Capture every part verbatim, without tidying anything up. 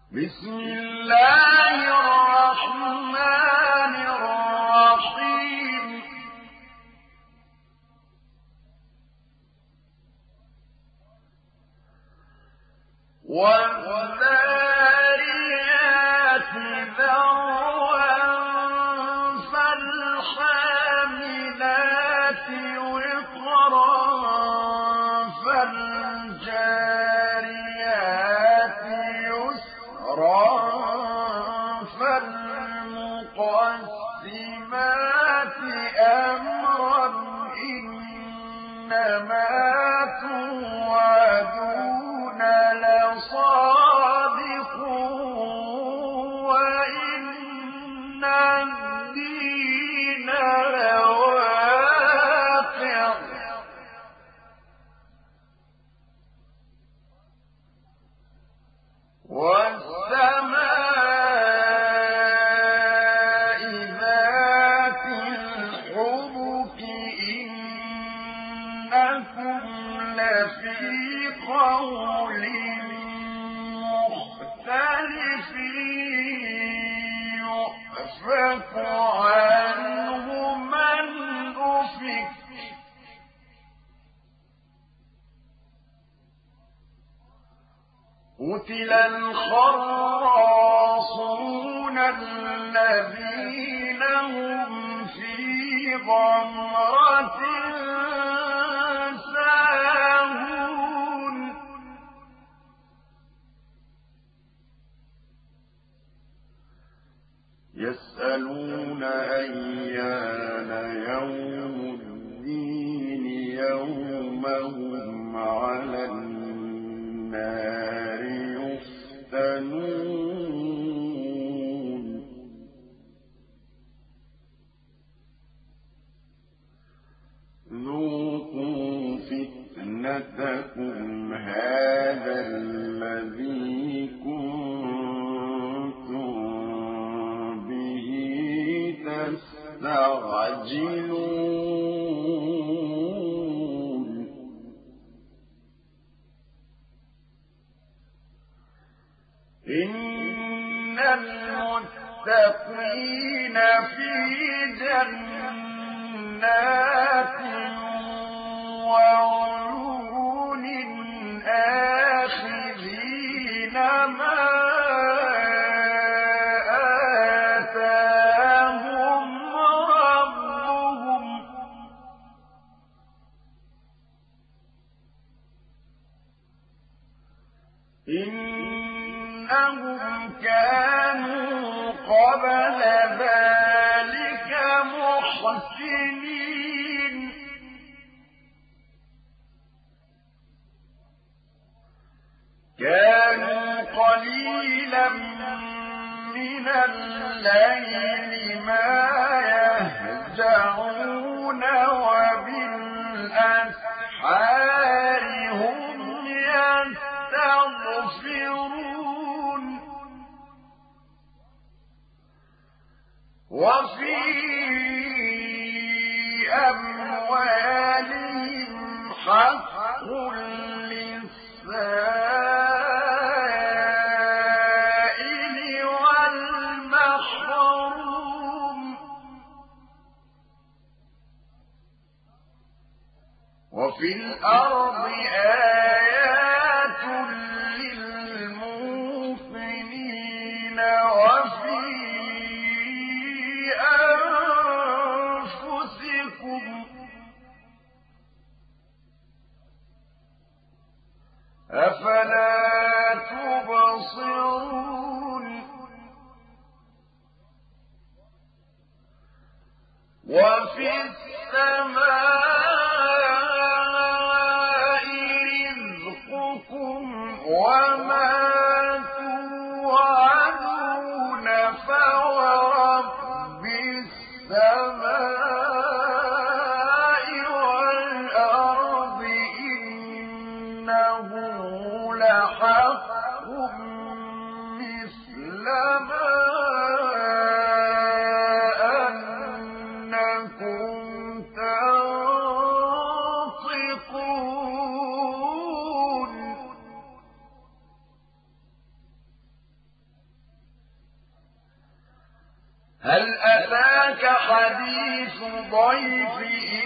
بسم الله الرحمن الرحيم والذاريات ذروا فالحاملات وقرا فالجاريات يسرا فالمقسمات أمرا إنما توعدون لصادق وإن الدين لواقع والسماء ذات الحبك إنكم لفي قول مختلف يؤفك عنه من أفك قتل الخراصون الذين هم في غمرة ساهون يسألون أيان يوم الدين يوم هم على النار يفتنون ذوقوا فتنتكم هذا الذي كنتم به تستعجلون إن المتقين في جنات وعيون آخذين ما آتاهم ربهم إنهم كانوا قبل ذلك محسنين كانوا قليلا من الليل ما يهجعون وبالأسحار هم يستغفرون وفي أموالهم حق للسائل والمحروم وفي الأرض آيات للموقنين وفي أنفسكم أفلا تبصرون وفي السماء رزقكم وما توعدون فورب السماء والأرض إنه لحق مثل ما أنكم ترون هل أتاك حديث ضيف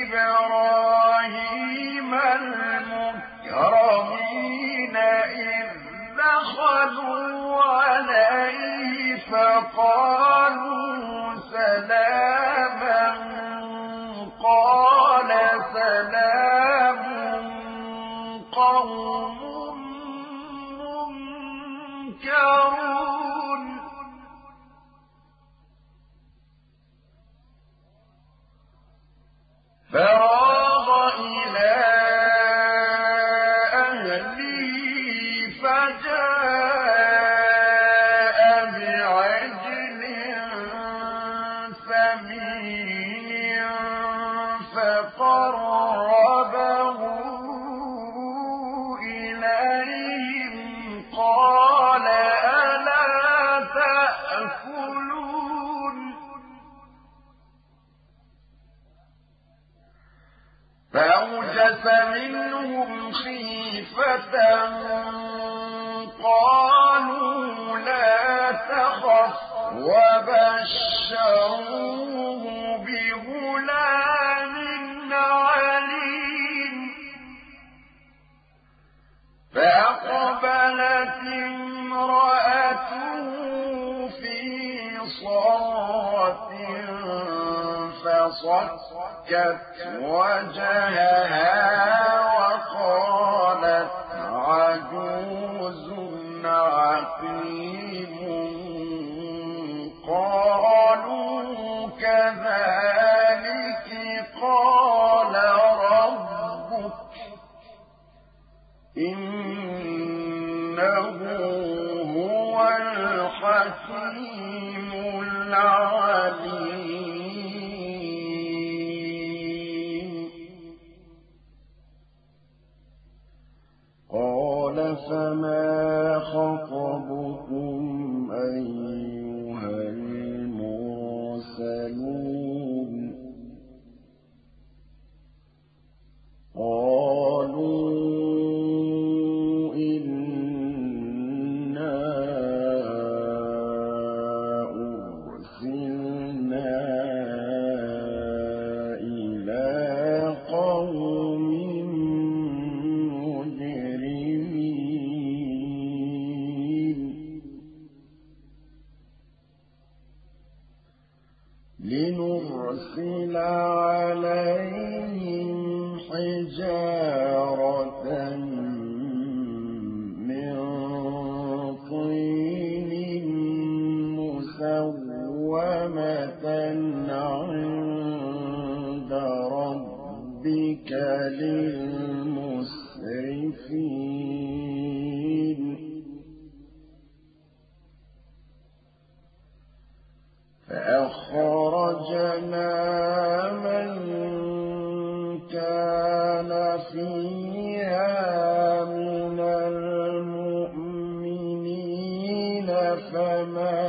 إبراهيم المكرمين إذ دخلوا عليه فقالوا سلاما قال سلام قوم منكرون فراغ إلى أهله فجاء بعجل سمين فقربه إليهم قال ألا تأكلون فأوجس منهم خيفة قالوا لا تخف وبشروه بغلام عليم فأقبلت امرأته في صرة فصكت وجهها وقالت عجوز عقيم قالوا كذلك قال ربك إنه هو الحكيم العليم قال فما خطبكم أيها المرسلون قالوا لنرسل عليهم حجارة من طين مسومة عند ربك للمسرفين فأخرجنا من كان فيها من المؤمنين فما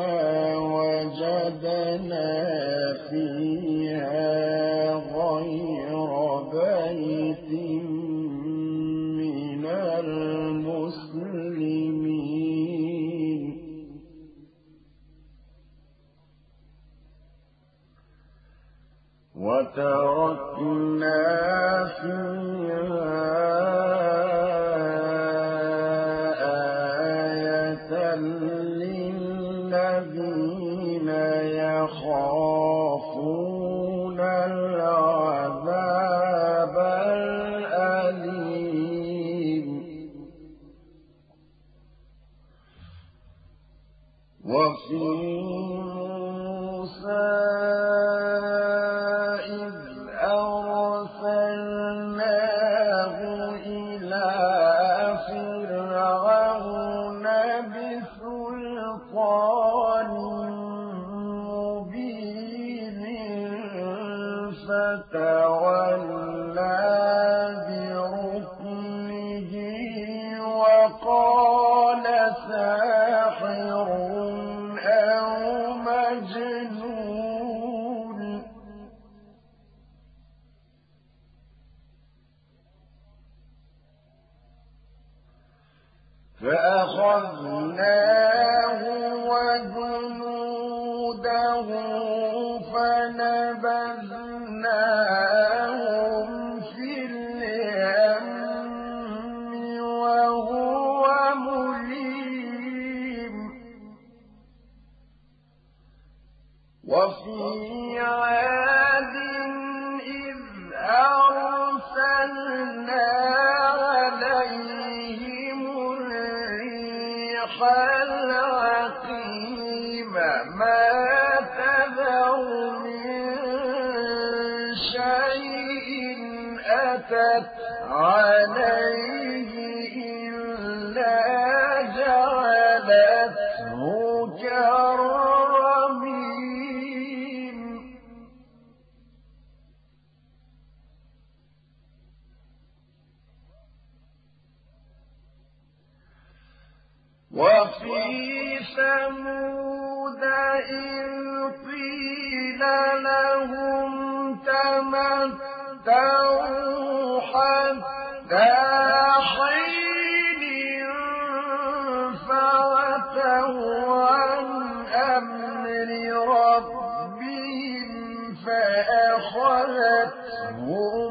وجدنا فيها غير بيت من المسلمين وتركنا فيها آية للذين يخافون العذاب الأليم وفي موسى فتولى بركنه وقال ساحر أو مجنون فأخذناه وجنوده وفي عاد إذ أرسلنا عليهم الريح العقيم ما تذر من شيء أتت عليه إلا جعلته كالرميم وفي ثمود إذ قيل لهم تمتعوا حتى حين فعتوا عن أمر ربهم فأخذتهم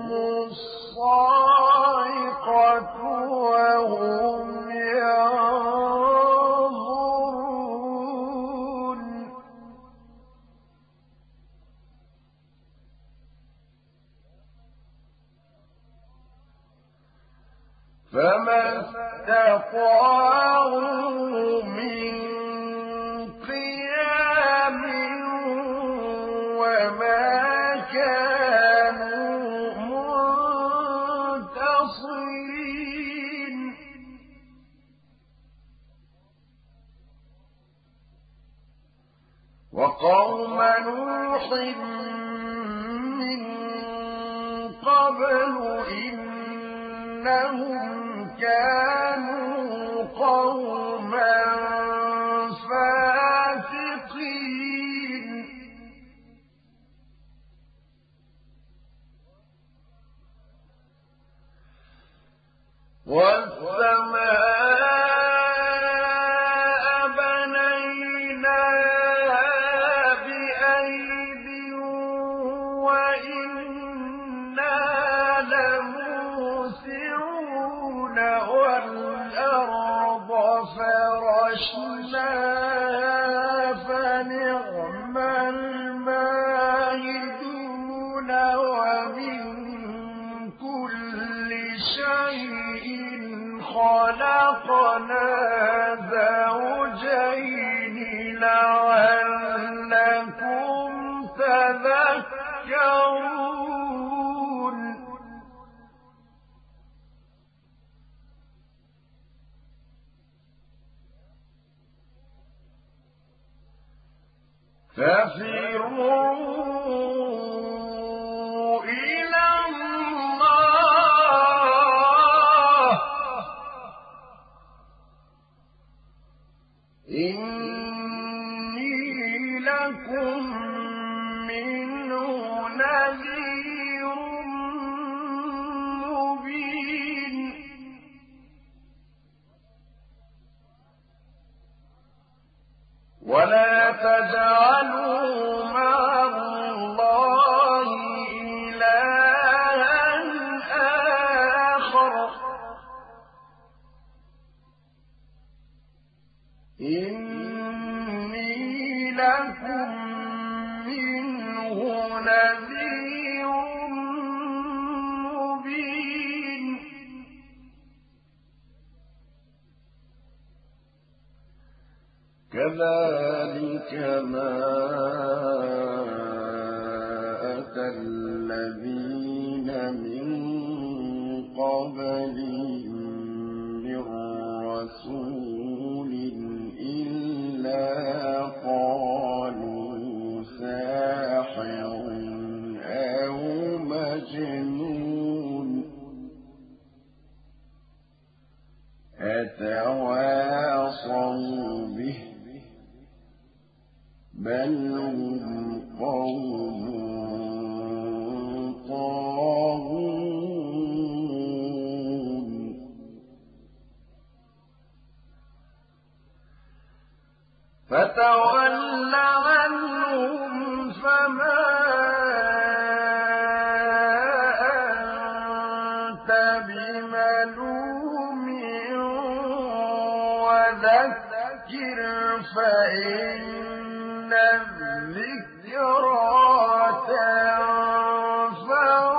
الصاعقة وهم ينظرون فما استطاعوا من قيام وما كانوا منتصرين وقوم نوح من قبل إنهم كانوا قوما فاسقين والسماء بنيناها بأيد وإنا لموسعون والأرض فرشناها فنعم الماهدون ومن كل شيء خلقنا زوجين لعلكم تذكرون ففروا إلى الله إني لكم منه نذير مبين ولا تجعلوا مع الله إلها آخر إني لكم منه نذير مبين كذلك ما أتى الذين من قبلهم من رسول إلا قالوا ساحر أو مجنون أتواصوا به بل هم قوم طاغون فتول عنهم فما أنت بملوم وذكر فإن الذكر تنفع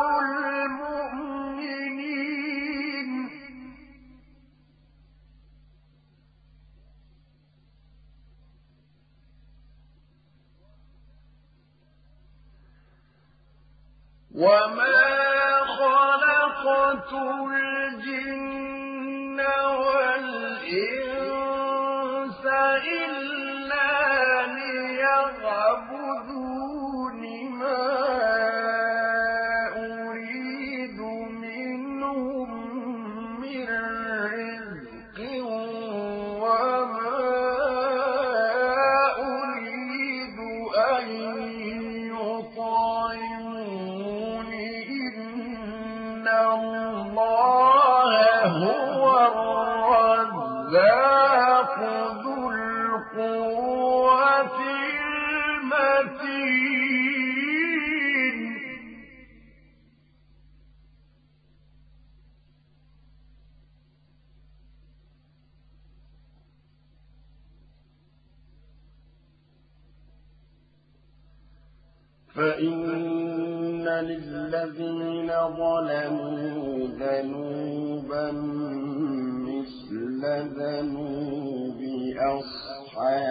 المؤمنين وما خلقت الجن والإنس إلا ليعبدون ما أريد منهم من رزق وما أريد أن يطعمون إن الله هو الرزاق ذو القوة المتين فإن للذين ظلموا ذنوبا مثل ذنوب أصحاب